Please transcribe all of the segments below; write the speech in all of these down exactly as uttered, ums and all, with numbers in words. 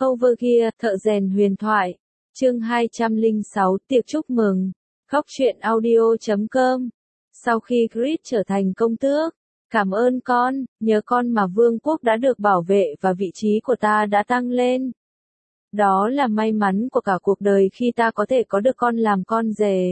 Overgear, thợ rèn huyền thoại. Chương hai trăm lẻ sáu, tiệc chúc mừng. Góc truyện audio chấm com. Sau khi Creed trở thành công tước, cảm ơn con, nhờ con mà vương quốc đã được bảo vệ và vị trí của ta đã tăng lên. Đó là may mắn của cả cuộc đời khi ta có thể có được con làm con rể.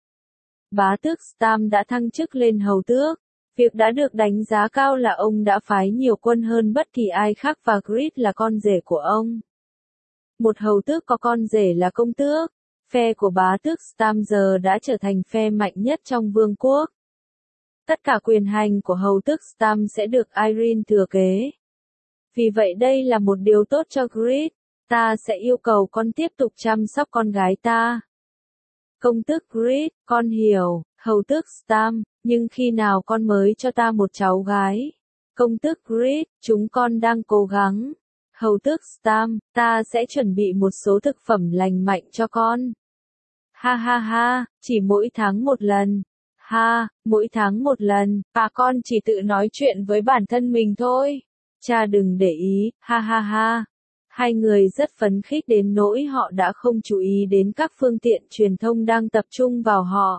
Bá tước Stam đã thăng chức lên hầu tước. Việc đã được đánh giá cao là ông đã phái nhiều quân hơn bất kỳ ai khác và Creed là con rể của ông. Một hầu tước có con rể là công tước. Phe của bá tước Stam giờ đã trở thành phe mạnh nhất trong vương quốc. Tất cả quyền hành của hầu tước Stam sẽ được Irene thừa kế. Vì vậy đây là một điều tốt cho Creed. Ta sẽ yêu cầu con tiếp tục chăm sóc con gái ta. Công tước Creed, con hiểu, hầu tước Stam, nhưng khi nào con mới cho ta một cháu gái? Công tước Creed, chúng con đang cố gắng. Hầu tước Stam, ta sẽ chuẩn bị một số thực phẩm lành mạnh cho con. Ha ha ha, chỉ mỗi tháng một lần. Ha, mỗi tháng một lần, và con chỉ tự nói chuyện với bản thân mình thôi. Cha đừng để ý, ha ha ha. Hai người rất phấn khích đến nỗi họ đã không chú ý đến các phương tiện truyền thông đang tập trung vào họ.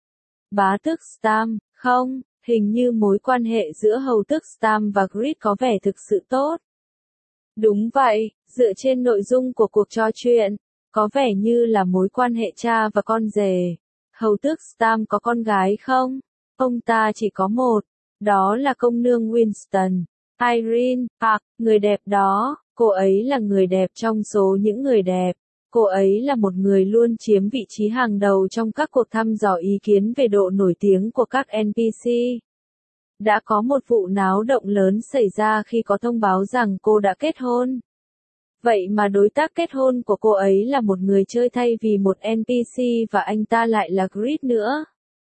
Bá tước Stam, không, hình như mối quan hệ giữa hầu tước Stam và Creed có vẻ thực sự tốt. Đúng vậy, dựa trên nội dung của cuộc trò chuyện, có vẻ như là mối quan hệ cha và con rể. Hầu tước Stam có con gái không? Ông ta chỉ có một, đó là công nương Winston. Irene, Park, người đẹp đó, cô ấy là người đẹp trong số những người đẹp. Cô ấy là một người luôn chiếm vị trí hàng đầu trong các cuộc thăm dò ý kiến về độ nổi tiếng của các en pê xê. Đã có một vụ náo động lớn xảy ra khi có thông báo rằng cô đã kết hôn. Vậy mà đối tác kết hôn của cô ấy là một người chơi thay vì một en pê xê và anh ta lại là Creed nữa.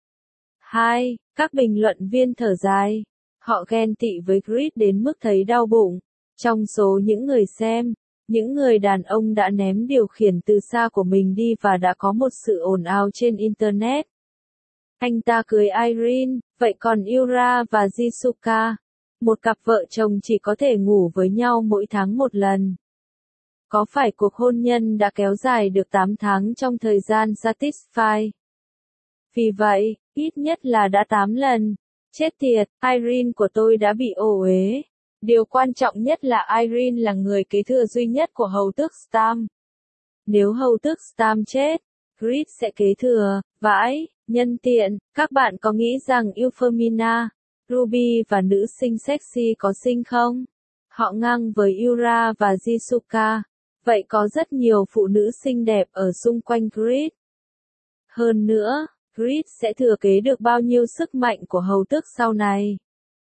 hai. Các bình luận viên thở dài. Họ ghen tị với Creed đến mức thấy đau bụng. Trong số những người xem, những người đàn ông đã ném điều khiển từ xa của mình đi và đã có một sự ồn ào trên Internet. Anh ta cưới Irene, vậy còn Yura và Jisuka? Một cặp vợ chồng chỉ có thể ngủ với nhau mỗi tháng một lần. Có phải cuộc hôn nhân đã kéo dài được tám tháng trong thời gian Satisfy? Vì vậy, ít nhất là đã tám lần. Chết tiệt, Irene của tôi đã bị ổ uế. Điều quan trọng nhất là Irene là người kế thừa duy nhất của hầu tước Stam. Nếu hầu tước Stam chết, Creed sẽ kế thừa. Vãi, nhân tiện, các bạn có nghĩ rằng Euphemina, Ruby và nữ sinh sexy có xinh không? Họ ngang với Yura và Jisuka. Vậy có rất nhiều phụ nữ xinh đẹp ở xung quanh Creed. Hơn nữa, Creed sẽ thừa kế được bao nhiêu sức mạnh của hầu tước sau này?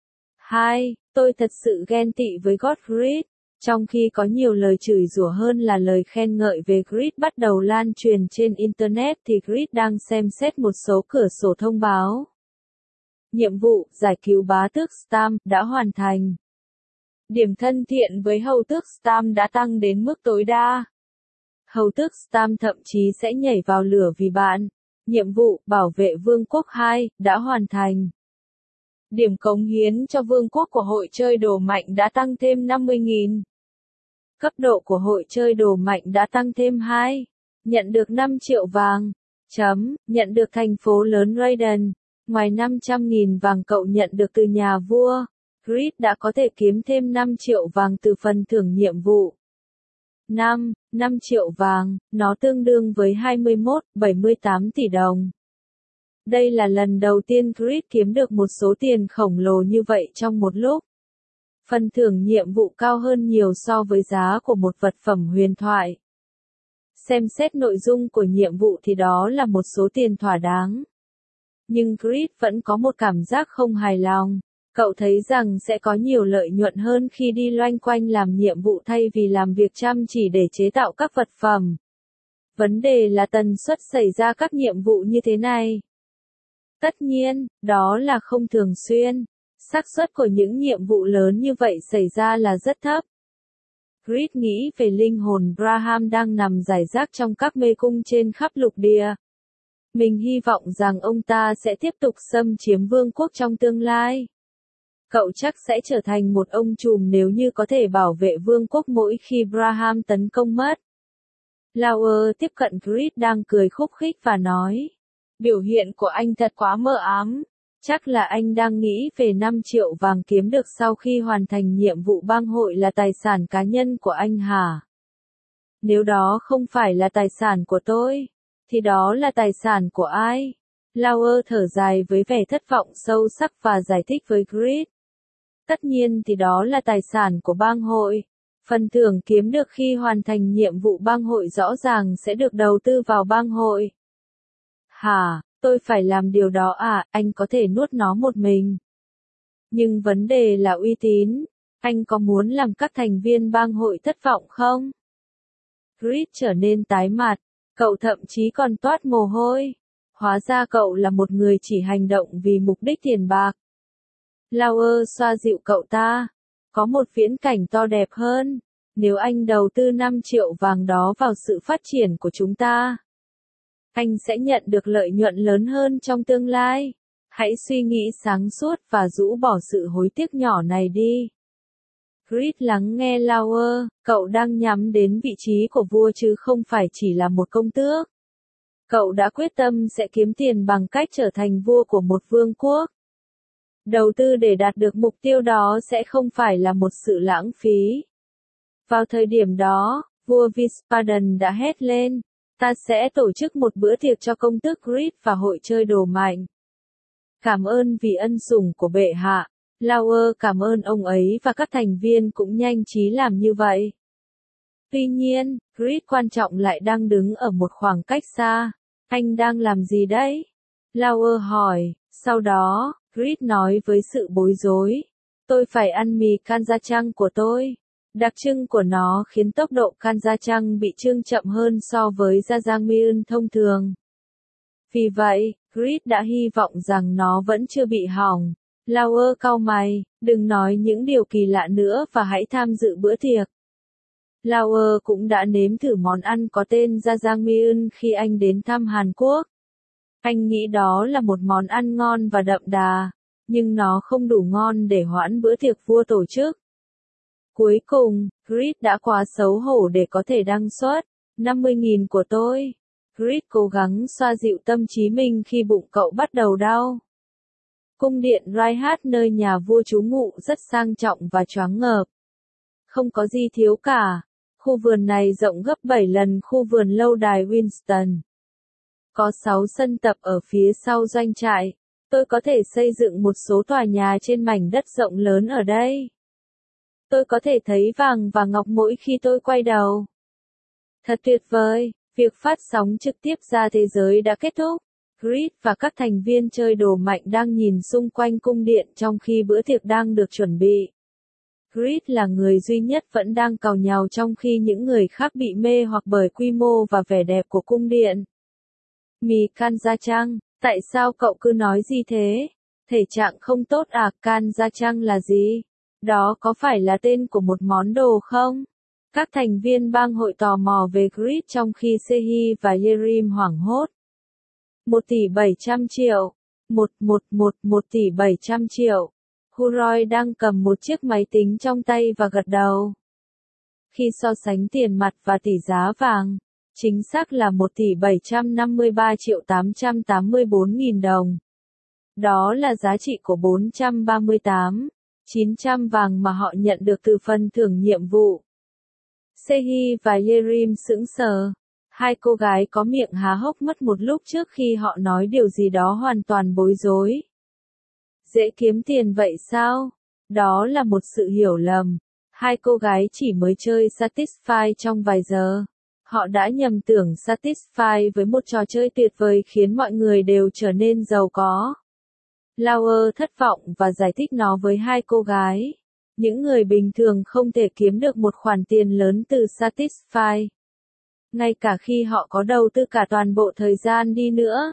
hai. Tôi thật sự ghen tị với Godfrey. Trong khi có nhiều lời chửi rủa hơn là lời khen ngợi về Creed bắt đầu lan truyền trên Internet thì Creed đang xem xét một số cửa sổ thông báo. Nhiệm vụ, giải cứu bá tước Stam, đã hoàn thành. Điểm thân thiện với hầu tước Stam đã tăng đến mức tối đa. Hầu tước Stam thậm chí sẽ nhảy vào lửa vì bạn. Nhiệm vụ, bảo vệ vương quốc hai, đã hoàn thành. Điểm cống hiến cho vương quốc của hội chơi đồ mạnh đã tăng thêm năm mươi nghìn. Cấp độ của hội chơi đồ mạnh đã tăng thêm hai. Nhận được năm triệu vàng. Chấm, nhận được thành phố lớn Raiden. Ngoài năm trăm nghìn vàng cậu nhận được từ nhà vua, Creed đã có thể kiếm thêm năm triệu vàng từ phần thưởng nhiệm vụ. năm. năm triệu vàng, nó tương đương với hai mươi mốt phẩy bảy mươi tám tỷ đồng. Đây là lần đầu tiên Creed kiếm được một số tiền khổng lồ như vậy trong một lúc. Phần thưởng nhiệm vụ cao hơn nhiều so với giá của một vật phẩm huyền thoại. Xem xét nội dung của nhiệm vụ thì đó là một số tiền thỏa đáng. Nhưng Creed vẫn có một cảm giác không hài lòng. Cậu thấy rằng sẽ có nhiều lợi nhuận hơn khi đi loanh quanh làm nhiệm vụ thay vì làm việc chăm chỉ để chế tạo các vật phẩm. Vấn đề là tần suất xảy ra các nhiệm vụ như thế này. Tất nhiên, đó là không thường xuyên. Xác suất của những nhiệm vụ lớn như vậy xảy ra là rất thấp. Creed nghĩ về linh hồn Braham đang nằm rải rác trong các mê cung trên khắp lục địa. Mình hy vọng rằng ông ta sẽ tiếp tục xâm chiếm vương quốc trong tương lai. Cậu chắc sẽ trở thành một ông trùm nếu như có thể bảo vệ vương quốc mỗi khi Braham tấn công mất. Lauer tiếp cận Creed đang cười khúc khích và nói. Biểu hiện của anh thật quá mờ ám. Chắc là anh đang nghĩ về năm triệu vàng kiếm được sau khi hoàn thành nhiệm vụ bang hội là tài sản cá nhân của anh hả? Nếu đó không phải là tài sản của tôi, thì đó là tài sản của ai? Lauer thở dài với vẻ thất vọng sâu sắc và giải thích với Creed. Tất nhiên thì đó là tài sản của bang hội. Phần thưởng kiếm được khi hoàn thành nhiệm vụ bang hội rõ ràng sẽ được đầu tư vào bang hội. Hả, tôi phải làm điều đó à, anh có thể nuốt nó một mình. Nhưng vấn đề là uy tín, anh có muốn làm các thành viên bang hội thất vọng không? Creed trở nên tái mặt, cậu thậm chí còn toát mồ hôi. Hóa ra cậu là một người chỉ hành động vì mục đích tiền bạc. Lauer xoa dịu cậu ta. Có một viễn cảnh to đẹp hơn. Nếu anh đầu tư năm triệu vàng đó vào sự phát triển của chúng ta, anh sẽ nhận được lợi nhuận lớn hơn trong tương lai. Hãy suy nghĩ sáng suốt và rũ bỏ sự hối tiếc nhỏ này đi. Creed lắng nghe Lauer, cậu đang nhắm đến vị trí của vua chứ không phải chỉ là một công tước. Cậu đã quyết tâm sẽ kiếm tiền bằng cách trở thành vua của một vương quốc. Đầu tư để đạt được mục tiêu đó sẽ không phải là một sự lãng phí. Vào thời điểm đó, vua Wiesbaden đã hét lên, ta sẽ tổ chức một bữa tiệc cho công tước Creed và hội chơi đồ mạnh. Cảm ơn vì ân sủng của bệ hạ. Lauer cảm ơn ông ấy và các thành viên cũng nhanh trí làm như vậy. Tuy nhiên, Creed quan trọng lại đang đứng ở một khoảng cách xa. Anh đang làm gì đấy? Lauer hỏi. Sau đó, Creed nói với sự bối rối. Tôi phải ăn mì kanjachang của tôi. Đặc trưng của nó khiến tốc độ kanjachang bị chưng chậm hơn so với jajangmyeon thông thường. Vì vậy, Creed đã hy vọng rằng nó vẫn chưa bị hỏng. Lauer cau mày, đừng nói những điều kỳ lạ nữa và hãy tham dự bữa tiệc. Lauer cũng đã nếm thử món ăn có tên jajangmyeon khi anh đến thăm Hàn Quốc. Anh nghĩ đó là một món ăn ngon và đậm đà, nhưng nó không đủ ngon để hoãn bữa tiệc vua tổ chức. Cuối cùng, Creed đã quá xấu hổ để có thể đăng xuất. năm mươi nghìn của tôi. Creed cố gắng xoa dịu tâm trí mình khi bụng cậu bắt đầu đau. Cung điện Reinhardt nơi nhà vua trú ngụ rất sang trọng và choáng ngợp. Không có gì thiếu cả. Khu vườn này rộng gấp bảy lần khu vườn lâu đài Winston. Có sáu sân tập ở phía sau doanh trại. Tôi có thể xây dựng một số tòa nhà trên mảnh đất rộng lớn ở đây. Tôi có thể thấy vàng và ngọc mỗi khi tôi quay đầu. Thật tuyệt vời, việc phát sóng trực tiếp ra thế giới đã kết thúc. Creed và các thành viên chơi đồ mạnh đang nhìn xung quanh cung điện trong khi bữa tiệc đang được chuẩn bị. Creed là người duy nhất vẫn đang càu nhàu trong khi những người khác bị mê hoặc bởi quy mô và vẻ đẹp của cung điện. Mì kanjachang, tại sao cậu cứ nói gì thế? Thể trạng không tốt à? Kanjachang là gì? Đó có phải là tên của một món đồ không? Các thành viên bang hội tò mò về Creed trong khi Sehi và Yerim hoảng hốt. Một tỷ bảy trăm triệu. Một, một, một, một tỷ bảy trăm triệu. Huroy đang cầm một chiếc máy tính trong tay và gật đầu. Khi so sánh tiền mặt và tỷ giá vàng, chính xác là một tỷ bảy trăm năm mươi ba triệu tám trăm tám mươi bốn nghìn đồng. Đó là giá trị của bốn trăm ba mươi tám, chín trăm vàng mà họ nhận được từ phần thưởng nhiệm vụ. Sehi và Yerim sững sờ. Hai cô gái có miệng há hốc mất một lúc trước khi họ nói điều gì đó hoàn toàn bối rối. Dễ kiếm tiền vậy sao? Đó là một sự hiểu lầm. Hai cô gái chỉ mới chơi Satisfy trong vài giờ. Họ đã nhầm tưởng Satisfy với một trò chơi tuyệt vời khiến mọi người đều trở nên giàu có. Lauer thất vọng và giải thích nó với hai cô gái. Những người bình thường không thể kiếm được một khoản tiền lớn từ Satisfy. Ngay cả khi họ có đầu tư cả toàn bộ thời gian đi nữa.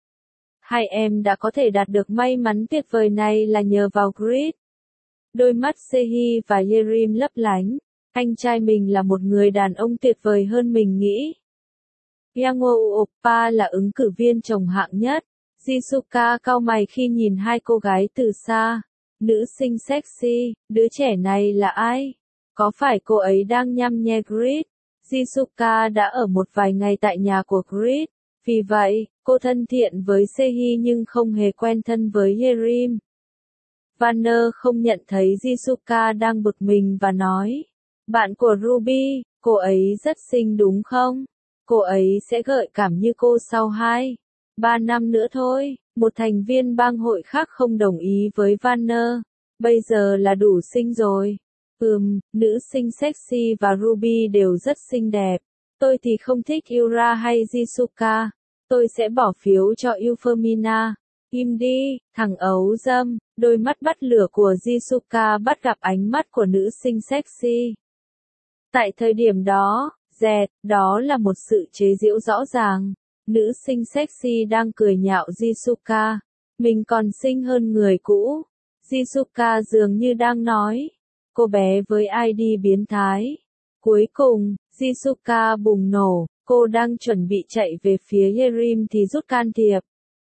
Hai em đã có thể đạt được may mắn tuyệt vời này là nhờ vào Creed. Đôi mắt Sehi và Yerim lấp lánh. Anh trai mình là một người đàn ông tuyệt vời hơn mình nghĩ. Yango Oppa là ứng cử viên chồng hạng nhất. Jisuka cau mày khi nhìn hai cô gái từ xa. nữ sinh sexy, đứa trẻ này là ai? Có phải cô ấy đang nhăm nhe Grid? Jisuka đã ở một vài ngày tại nhà của Grid, vì vậy, cô thân thiện với Sehi nhưng không hề quen thân với Yerim. Vanner không nhận thấy Jisuka đang bực mình và nói, bạn của Ruby, cô ấy rất xinh đúng không? Cô ấy sẽ gợi cảm như cô sau hai, ba năm nữa thôi. Một thành viên bang hội khác không đồng ý với Vanner. Bây giờ là đủ xinh rồi. Ừm, nữ sinh sexy và Ruby đều rất xinh đẹp. Tôi thì không thích Yura hay Jisuka. Tôi sẽ bỏ phiếu cho Euphemina. Im đi, thằng ấu dâm. Đôi mắt bắt lửa của Jisuka bắt gặp ánh mắt của nữ sinh sexy. Tại thời điểm đó, dẹt, đó là một sự chế giễu rõ ràng. Nữ sinh sexy đang cười nhạo Jisuka. Mình còn xinh hơn người cũ. Jisuka dường như đang nói. Cô bé với i đê biến thái. Cuối cùng, Jisuka bùng nổ. Cô đang chuẩn bị chạy về phía Yerim thì rút can thiệp.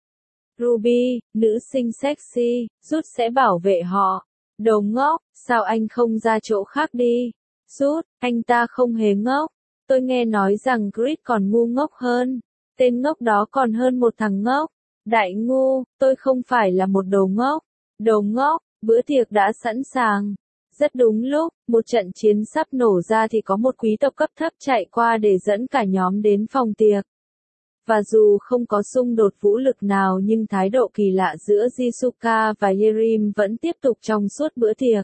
Ruby, nữ sinh sexy, rút sẽ bảo vệ họ. Đồ ngốc, sao anh không ra chỗ khác đi? Rút, anh ta không hề ngốc. Tôi nghe nói rằng Grid còn ngu ngốc hơn. Tên ngốc đó còn hơn một thằng ngốc. Đại ngu, tôi không phải là một đồ ngốc. Đồ ngốc, bữa tiệc đã sẵn sàng. Rất đúng lúc, một trận chiến sắp nổ ra thì có một quý tộc cấp thấp chạy qua để dẫn cả nhóm đến phòng tiệc. Và dù không có xung đột vũ lực nào nhưng thái độ kỳ lạ giữa Jisuka và Yerim vẫn tiếp tục trong suốt bữa tiệc.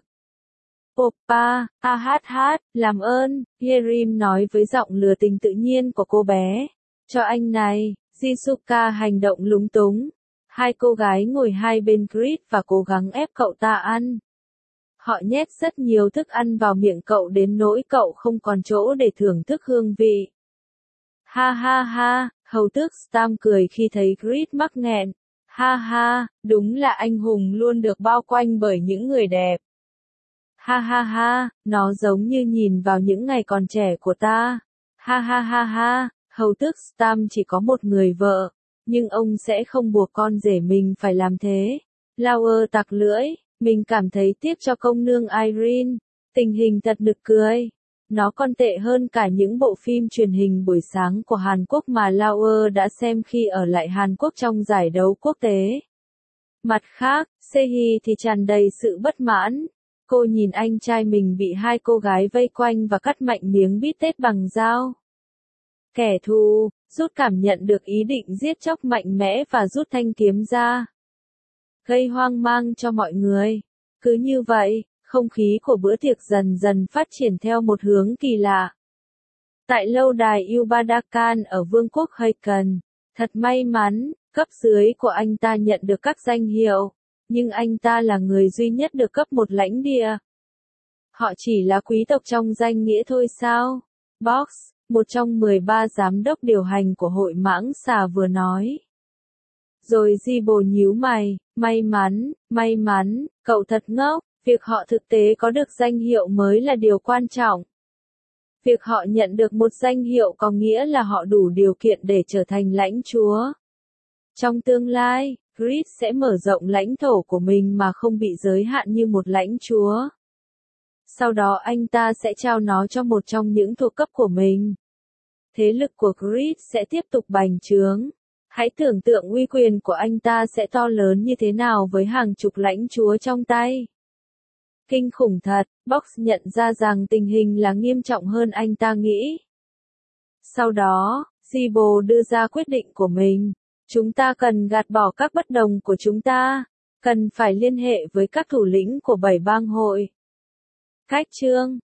Oppa, ha hát hát, làm ơn, Yerim nói với giọng lừa tình tự nhiên của cô bé. Cho anh này, Jisuka hành động lúng túng. Hai cô gái ngồi hai bên Grid và cố gắng ép cậu ta ăn. Họ nhét rất nhiều thức ăn vào miệng cậu đến nỗi cậu không còn chỗ để thưởng thức hương vị. Ha ha ha, hầu tước Stam cười khi thấy Grid mắc nghẹn. Ha ha, đúng là anh hùng luôn được bao quanh bởi những người đẹp. Ha ha ha, nó giống như nhìn vào những ngày còn trẻ của ta. Ha ha ha ha, hầu tước Stam chỉ có một người vợ, nhưng ông sẽ không buộc con rể mình phải làm thế. Lauer tặc lưỡi, mình cảm thấy tiếc cho công nương Irene. Tình hình thật nực cười. Nó còn tệ hơn cả những bộ phim truyền hình buổi sáng của Hàn Quốc mà Lauer đã xem khi ở lại Hàn Quốc trong giải đấu quốc tế. Mặt khác, Sehi thì tràn đầy sự bất mãn. Cô nhìn anh trai mình bị hai cô gái vây quanh và cắt mạnh miếng bít tết bằng dao. Kẻ thù, rút cảm nhận được ý định giết chóc mạnh mẽ và rút thanh kiếm ra. Gây hoang mang cho mọi người. Cứ như vậy, không khí của bữa tiệc dần dần phát triển theo một hướng kỳ lạ. Tại lâu đài Ubadakan ở Vương quốc Haken, thật may mắn, cấp dưới của anh ta nhận được các danh hiệu, nhưng anh ta là người duy nhất được cấp một lãnh địa. Họ chỉ là quý tộc trong danh nghĩa thôi sao? Box, một trong mười ba giám đốc điều hành của hội mãng xà vừa nói. Rồi Zibo nhíu mày, may mắn, may mắn, cậu thật ngốc, việc họ thực tế có được danh hiệu mới là điều quan trọng. Việc họ nhận được một danh hiệu có nghĩa là họ đủ điều kiện để trở thành lãnh chúa. Trong tương lai, Grid sẽ mở rộng lãnh thổ của mình mà không bị giới hạn như một lãnh chúa. Sau đó anh ta sẽ trao nó cho một trong những thuộc cấp của mình. Thế lực của Grid sẽ tiếp tục bành trướng. Hãy tưởng tượng uy quyền của anh ta sẽ to lớn như thế nào với hàng chục lãnh chúa trong tay. Kinh khủng thật, Box nhận ra rằng tình hình là nghiêm trọng hơn anh ta nghĩ. Sau đó, Zibo đưa ra quyết định của mình. Chúng ta cần gạt bỏ các bất đồng của chúng ta. Cần phải liên hệ với các thủ lĩnh của bảy bang hội. Cách chương